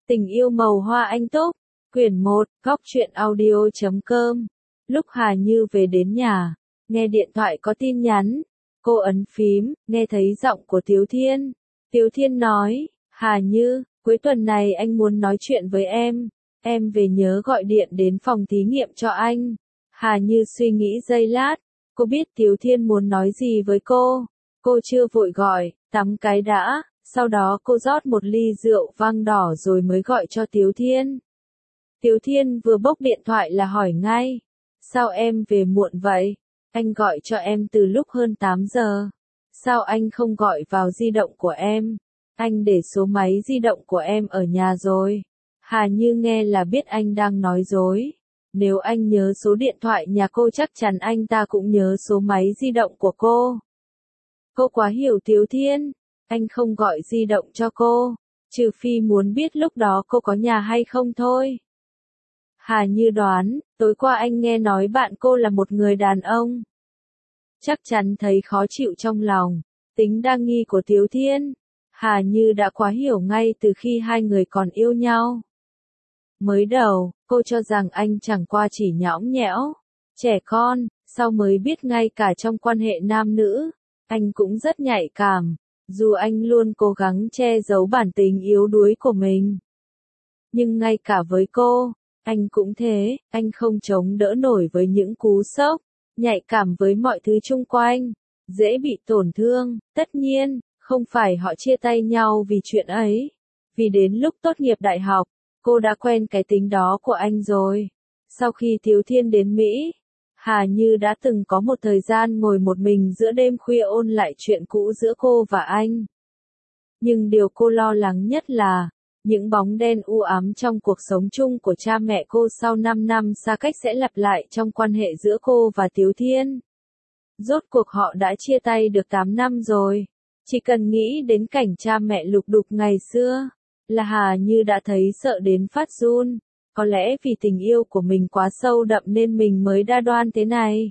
Tình yêu màu hoa anh túc, quyển 1, góc truyện audio.com. Lúc Hà Như về đến nhà, nghe điện thoại có tin nhắn, cô ấn phím, nghe thấy giọng của Tiếu Thiên. Tiếu Thiên nói, Hà Như, cuối tuần này anh muốn nói chuyện với em về nhớ gọi điện đến phòng thí nghiệm cho anh. Hà Như suy nghĩ giây lát, cô biết Tiếu Thiên muốn nói gì với cô chưa vội gọi, tắm cái đã. Sau đó cô rót một ly rượu vang đỏ rồi mới gọi cho Tiếu Thiên. Tiếu Thiên vừa bốc điện thoại là hỏi ngay. Sao em về muộn vậy? Anh gọi cho em từ lúc hơn 8 giờ. Sao anh không gọi vào di động của em? Anh để số máy di động của em ở nhà rồi. Hà Như nghe là biết anh đang nói dối. Nếu anh nhớ số điện thoại nhà cô chắc chắn anh ta cũng nhớ số máy di động của cô. Cô quá hiểu Tiếu Thiên. Anh không gọi di động cho cô, trừ phi muốn biết lúc đó cô có nhà hay không thôi. Hà Như đoán, tối qua anh nghe nói bạn cô là một người đàn ông. Chắc chắn thấy khó chịu trong lòng, tính đa nghi của Tiếu Thiên. Hà Như đã quá hiểu ngay từ khi hai người còn yêu nhau. Mới đầu, cô cho rằng anh chẳng qua chỉ nhõng nhẽo, trẻ con, sau mới biết ngay cả trong quan hệ nam nữ, anh cũng rất nhạy cảm. Dù anh luôn cố gắng che giấu bản tính yếu đuối của mình. Nhưng ngay cả với cô, anh cũng thế, anh không chống đỡ nổi với những cú sốc, nhạy cảm với mọi thứ xung quanh, dễ bị tổn thương. Tất nhiên, không phải họ chia tay nhau vì chuyện ấy. Vì đến lúc tốt nghiệp đại học, cô đã quen cái tính đó của anh rồi. Sau khi Tiếu Thiên đến Mỹ, Hà Như đã từng có một thời gian ngồi một mình giữa đêm khuya ôn lại chuyện cũ giữa cô và anh. Nhưng điều cô lo lắng nhất là, những bóng đen u ám trong cuộc sống chung của cha mẹ cô sau 5 năm xa cách sẽ lặp lại trong quan hệ giữa cô và Tiếu Thiên. Rốt cuộc họ đã chia tay được 8 năm rồi. Chỉ cần nghĩ đến cảnh cha mẹ lục đục ngày xưa, là Hà Như đã thấy sợ đến phát run. Có lẽ vì tình yêu của mình quá sâu đậm nên mình mới đa đoan thế này.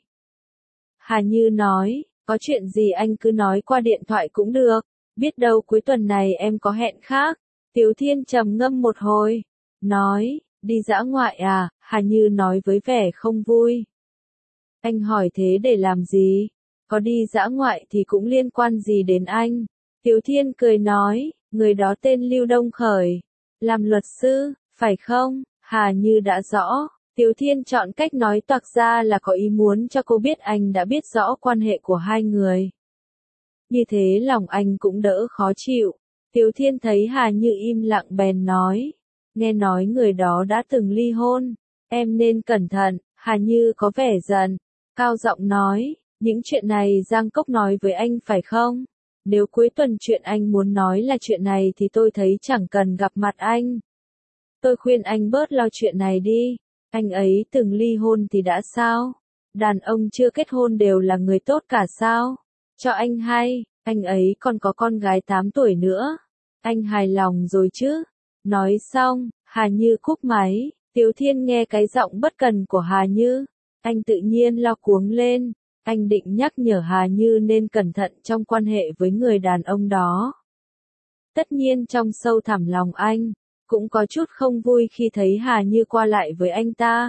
Hà Như nói, có chuyện gì anh cứ nói qua điện thoại cũng được, biết đâu cuối tuần này em có hẹn khác. Tiếu Thiên trầm ngâm một hồi, nói, đi dã ngoại à? Hà Như nói với vẻ không vui. Anh hỏi thế để làm gì? Có đi dã ngoại thì cũng liên quan gì đến anh? Tiếu Thiên cười nói, người đó tên Lưu Đông Khởi, làm luật sư, phải không? Hà Như đã rõ, Tiếu Thiên chọn cách nói toạc ra là có ý muốn cho cô biết anh đã biết rõ quan hệ của hai người. Như thế lòng anh cũng đỡ khó chịu. Tiếu Thiên thấy Hà Như im lặng bèn nói, nghe nói người đó đã từng ly hôn, em nên cẩn thận. Hà Như có vẻ giận, cao giọng nói, những chuyện này Giang Cốc nói với anh phải không? Nếu cuối tuần chuyện anh muốn nói là chuyện này thì tôi thấy chẳng cần gặp mặt anh. Tôi khuyên anh bớt lo chuyện này đi, anh ấy từng ly hôn thì đã sao? Đàn ông chưa kết hôn đều là người tốt cả sao? Cho anh hay, anh ấy còn có con gái 8 tuổi nữa. Anh hài lòng rồi chứ? Nói xong, Hà Như cúp máy. Tiếu Thiên nghe cái giọng bất cần của Hà Như, anh tự nhiên lo cuống lên. Anh định nhắc nhở Hà Như nên cẩn thận trong quan hệ với người đàn ông đó. Tất nhiên trong sâu thẳm lòng anh cũng có chút không vui khi thấy Hà Như qua lại với anh ta.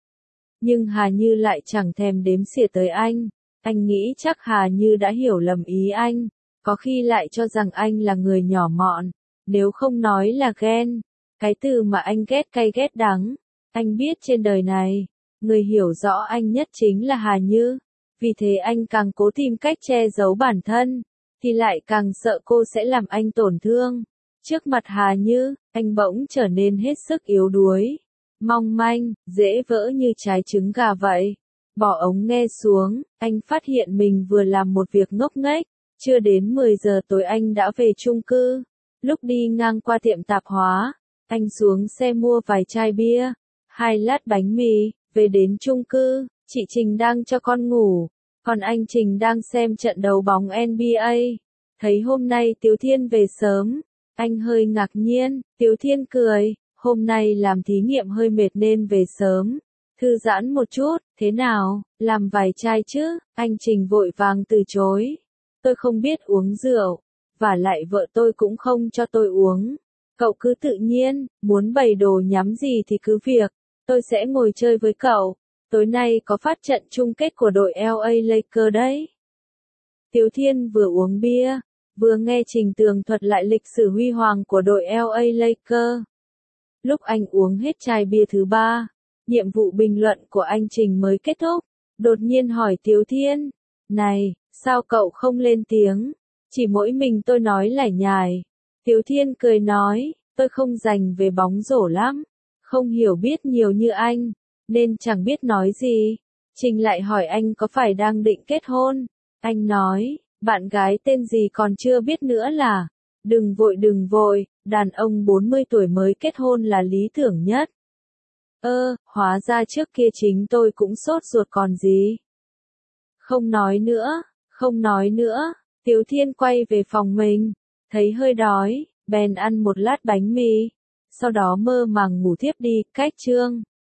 Nhưng Hà Như lại chẳng thèm đếm xỉa tới anh. Anh nghĩ chắc Hà Như đã hiểu lầm ý anh, có khi lại cho rằng anh là người nhỏ mọn, nếu không nói là ghen. Cái từ mà anh ghét cay ghét đắng. Anh biết trên đời này, người hiểu rõ anh nhất chính là Hà Như. Vì thế anh càng cố tìm cách che giấu bản thân, thì lại càng sợ cô sẽ làm anh tổn thương. Trước mặt Hà Như, anh bỗng trở nên hết sức yếu đuối, mong manh, dễ vỡ như trái trứng gà vậy. Bỏ ống nghe xuống, anh phát hiện mình vừa làm một việc ngốc nghếch. Chưa đến 10 giờ tối anh đã về chung cư. Lúc đi ngang qua tiệm tạp hóa, anh xuống xe mua vài chai bia, 2 lát bánh mì, về đến chung cư, chị Trình đang cho con ngủ, còn anh Trình đang xem trận đấu bóng NBA. Thấy hôm nay Tiếu Thiên về sớm, anh hơi ngạc nhiên. Tiếu Thiên cười, hôm nay làm thí nghiệm hơi mệt nên về sớm. Thư giãn một chút, thế nào, làm vài chai chứ? Anh Trình vội vàng từ chối. Tôi không biết uống rượu, và lại vợ tôi cũng không cho tôi uống. Cậu cứ tự nhiên, muốn bày đồ nhắm gì thì cứ việc, tôi sẽ ngồi chơi với cậu. Tối nay có phát trận chung kết của đội LA Lakers đấy. Tiếu Thiên vừa uống bia, vừa nghe Trình Tường thuật lại lịch sử huy hoàng của đội LA Lakers. Lúc anh uống hết chai bia thứ 3, nhiệm vụ bình luận của anh Trình mới kết thúc, đột nhiên hỏi Tiếu Thiên, này, sao cậu không lên tiếng, chỉ mỗi mình tôi nói lải nhải. Tiếu Thiên cười nói, tôi không rành về bóng rổ lắm, không hiểu biết nhiều như anh, nên chẳng biết nói gì. Trình lại hỏi anh có phải đang định kết hôn, anh nói, bạn gái tên gì còn chưa biết nữa là, đừng vội, đàn ông 40 tuổi mới kết hôn là lý tưởng nhất. Hóa ra trước kia chính tôi cũng sốt ruột còn gì. Không nói nữa, Tiếu Thiên quay về phòng mình, thấy hơi đói, bèn ăn một lát bánh mì, sau đó mơ màng ngủ thiếp đi, cách chương.